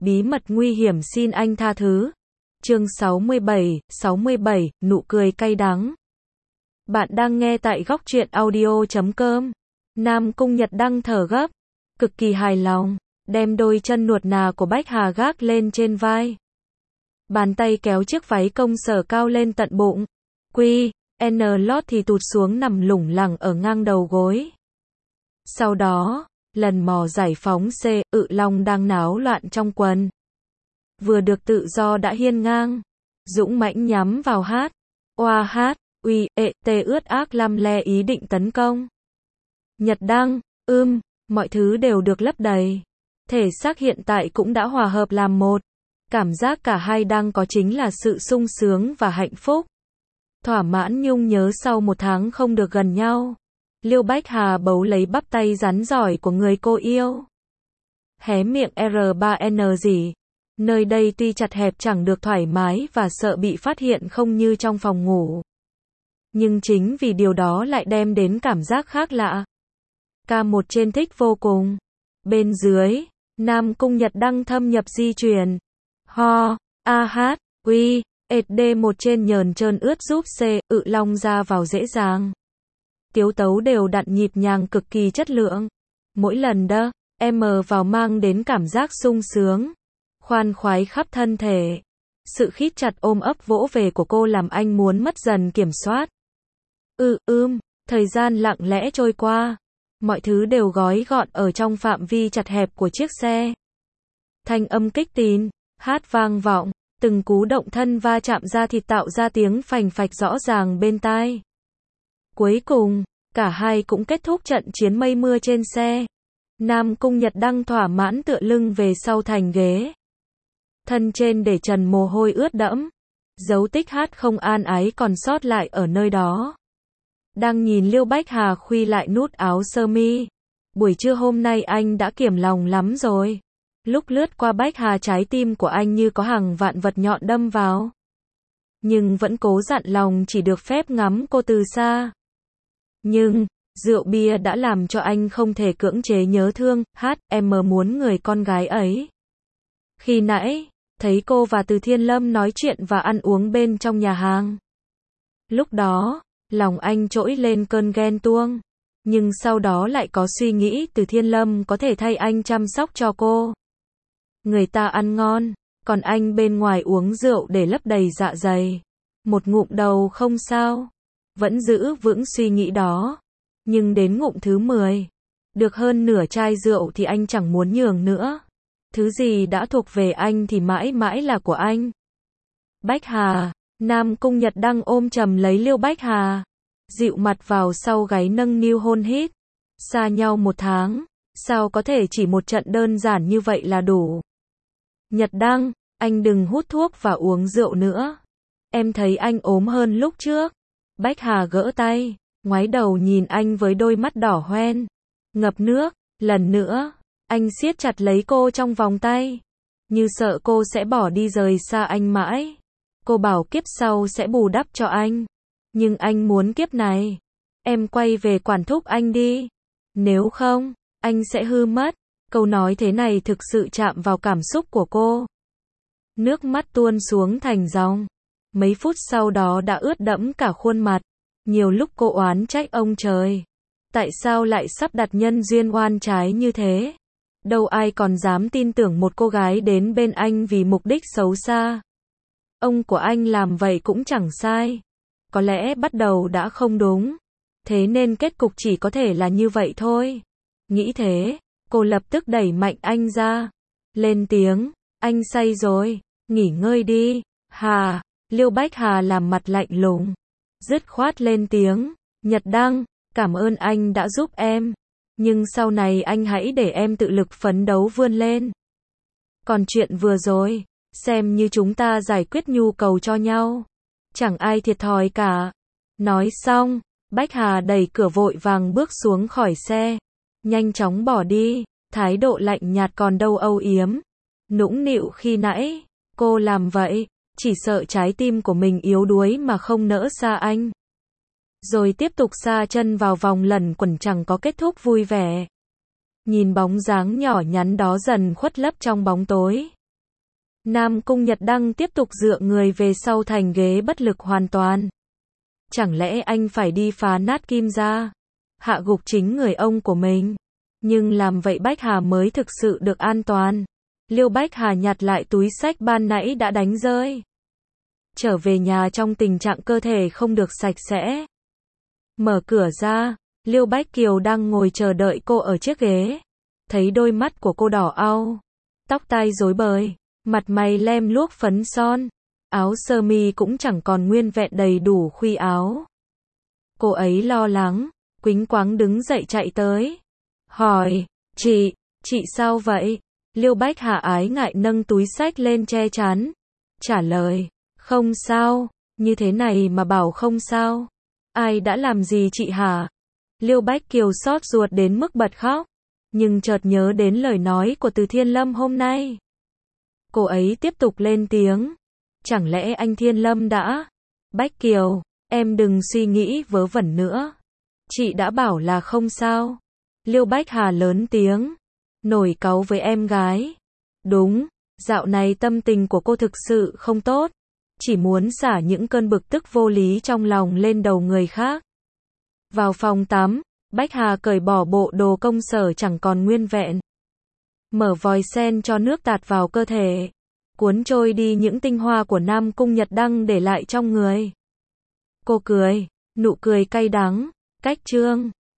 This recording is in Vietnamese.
bí mật nguy hiểm xin anh tha thứ. Chương 67, nụ cười cay đắng. Bạn đang nghe tại góc truyện audio.com. Nam Cung Nhật Đăng thở gấp, cực kỳ hài lòng, đem đôi chân nuột nà của Bách Hà gác lên trên vai. Bàn tay kéo chiếc váy công sở cao lên tận bụng. N lót thì tụt xuống nằm lủng lẳng ở ngang đầu gối. Sau đó, lần mò giải phóng Long đang náo loạn trong quần. Vừa được tự do đã hiên ngang, dũng mãnh nhắm vào ướt ác lăm le ý định tấn công. Nhật Đăng, mọi thứ đều được lấp đầy. Thể xác hiện tại cũng đã hòa hợp làm một. Cảm giác cả hai đang có chính là sự sung sướng và hạnh phúc. Thỏa mãn nhung nhớ sau một tháng không được gần nhau. Liêu Bách Hà bấu lấy bắp tay rắn giỏi của người cô yêu. Hé miệng R3N gì. Nơi đây tuy chặt hẹp chẳng được thoải mái và sợ bị phát hiện không như trong phòng ngủ. Nhưng chính vì điều đó lại đem đến cảm giác khác lạ. K1 trên thích vô cùng. Bên dưới, Nam Cung Nhật Đăng thâm nhập di truyền. D1 trên nhờn trơn ướt giúp Long ra vào dễ dàng. Tiếu tấu đều đặn nhịp nhàng cực kỳ chất lượng. Mỗi lần vào mang đến cảm giác sung sướng, khoan khoái khắp thân thể. Sự khít chặt ôm ấp vỗ về của cô làm anh muốn mất dần kiểm soát. Thời gian lặng lẽ trôi qua. Mọi thứ đều gói gọn ở trong phạm vi chặt hẹp của chiếc xe. Thanh âm kích tín, hát vang vọng, từng cú động thân va chạm da thịt tạo ra tiếng phành phạch rõ ràng bên tai. Cuối cùng, cả hai cũng kết thúc trận chiến mây mưa trên xe. Nam Cung Nhật Đăng thỏa mãn tựa lưng về sau thành ghế. Thân trên để trần mồ hôi ướt đẫm. Dấu tích hát không an ái còn sót lại ở nơi đó. Đang nhìn Liêu Bách Hà khuy lại nút áo sơ mi. Buổi trưa hôm nay anh đã kiềm lòng lắm rồi. Lúc lướt qua Bách Hà trái tim của anh như có hàng vạn vật nhọn đâm vào. Nhưng vẫn cố dặn lòng chỉ được phép ngắm cô từ xa. Nhưng, rượu bia đã làm cho anh không thể cưỡng chế nhớ thương, em muốn người con gái ấy. Khi nãy, thấy cô và Từ Thiên Lâm nói chuyện và ăn uống bên trong nhà hàng. Lúc đó, lòng anh trỗi lên cơn ghen tuông. Nhưng sau đó lại có suy nghĩ Từ Thiên Lâm có thể thay anh chăm sóc cho cô. Người ta ăn ngon, còn anh bên ngoài uống rượu để lấp đầy dạ dày. Một ngụm đầu không sao. Vẫn giữ vững suy nghĩ đó. Nhưng đến ngụm thứ 10, được hơn nửa chai rượu thì anh chẳng muốn nhường nữa. Thứ gì đã thuộc về anh thì mãi mãi là của anh. Bách Hà, Nam Cung Nhật Đăng ôm chầm lấy Liêu Bách Hà. Dịu mặt vào sau gáy nâng niu hôn hít. Xa nhau 1 tháng, sao có thể chỉ một trận đơn giản như vậy là đủ. Nhật Đăng, anh đừng hút thuốc và uống rượu nữa. Em thấy anh ốm hơn lúc trước. Bách Hà gỡ tay, ngoái đầu nhìn anh với đôi mắt đỏ hoen, ngập nước. Lần nữa, anh siết chặt lấy cô trong vòng tay, như sợ cô sẽ bỏ đi rời xa anh mãi. Cô bảo kiếp sau sẽ bù đắp cho anh. Nhưng anh muốn kiếp này, em quay về quản thúc anh đi. Nếu không, anh sẽ hư mất. Câu nói thế này thực sự chạm vào cảm xúc của cô. Nước mắt tuôn xuống thành dòng. Mấy phút sau đó đã ướt đẫm cả khuôn mặt. Nhiều lúc cô oán trách ông trời. Tại sao lại sắp đặt nhân duyên oan trái như thế? Đâu ai còn dám tin tưởng một cô gái đến bên anh vì mục đích xấu xa. Ông của anh làm vậy cũng chẳng sai. Có lẽ bắt đầu đã không đúng. Thế nên kết cục chỉ có thể là như vậy thôi. Nghĩ thế, cô lập tức đẩy mạnh anh ra. Lên tiếng, anh say rồi, nghỉ ngơi đi. Liêu Bách Hà làm mặt lạnh lùng. Dứt khoát lên tiếng, Nhật Đăng, cảm ơn anh đã giúp em. Nhưng sau này anh hãy để em tự lực phấn đấu vươn lên. Còn chuyện vừa rồi, xem như chúng ta giải quyết nhu cầu cho nhau. Chẳng ai thiệt thòi cả. Nói xong, Bách Hà đẩy cửa vội vàng bước xuống khỏi xe. Nhanh chóng bỏ đi, thái độ lạnh nhạt còn đâu âu yếm. Nũng nịu khi nãy, cô làm vậy, chỉ sợ trái tim của mình yếu đuối mà không nỡ xa anh. Rồi tiếp tục sa chân vào vòng lẩn quẩn chẳng có kết thúc vui vẻ. Nhìn bóng dáng nhỏ nhắn đó dần khuất lấp trong bóng tối. Nam Cung Nhật Đăng tiếp tục dựa người về sau thành ghế bất lực hoàn toàn. Chẳng lẽ anh phải đi phá nát Kim gia, hạ gục chính người ông của mình? Nhưng làm vậy Bách Hà mới thực sự được an toàn. Liêu Bách Hà nhặt lại túi xách ban nãy đã đánh rơi. Trở về nhà trong tình trạng cơ thể không được sạch sẽ. Mở cửa ra, Liêu Bách Kiều đang ngồi chờ đợi cô ở chiếc ghế. Thấy đôi mắt của cô đỏ au, tóc tai rối bời, mặt mày lem luốc phấn son, áo sơ mi cũng chẳng còn nguyên vẹn đầy đủ khuy áo. Cô ấy lo lắng, quĩnh quáng đứng dậy chạy tới. Hỏi, chị sao vậy? Liêu Bách Hà ái ngại nâng túi xách lên che chắn. Trả lời, không sao, như thế này mà bảo không sao. Ai đã làm gì chị hả? Liêu Bách Kiều xót ruột đến mức bật khóc, nhưng chợt nhớ đến lời nói của Từ Thiên Lâm hôm nay. Cô ấy tiếp tục lên tiếng, chẳng lẽ anh Thiên Lâm đã... Bách Kiều, em đừng suy nghĩ vớ vẩn nữa. Chị đã bảo là không sao. Liêu Bách Hà lớn tiếng, nổi cáu với em gái. Đúng, dạo này tâm tình của cô thực sự không tốt. Chỉ muốn xả những cơn bực tức vô lý trong lòng lên đầu người khác. Vào phòng tắm, Bách Hà cởi bỏ bộ đồ công sở chẳng còn nguyên vẹn. Mở vòi sen cho nước tạt vào cơ thể, cuốn trôi đi những tinh hoa của Nam Cung Nhật Đăng để lại trong người. Cô cười, nụ cười cay đắng, cách chương.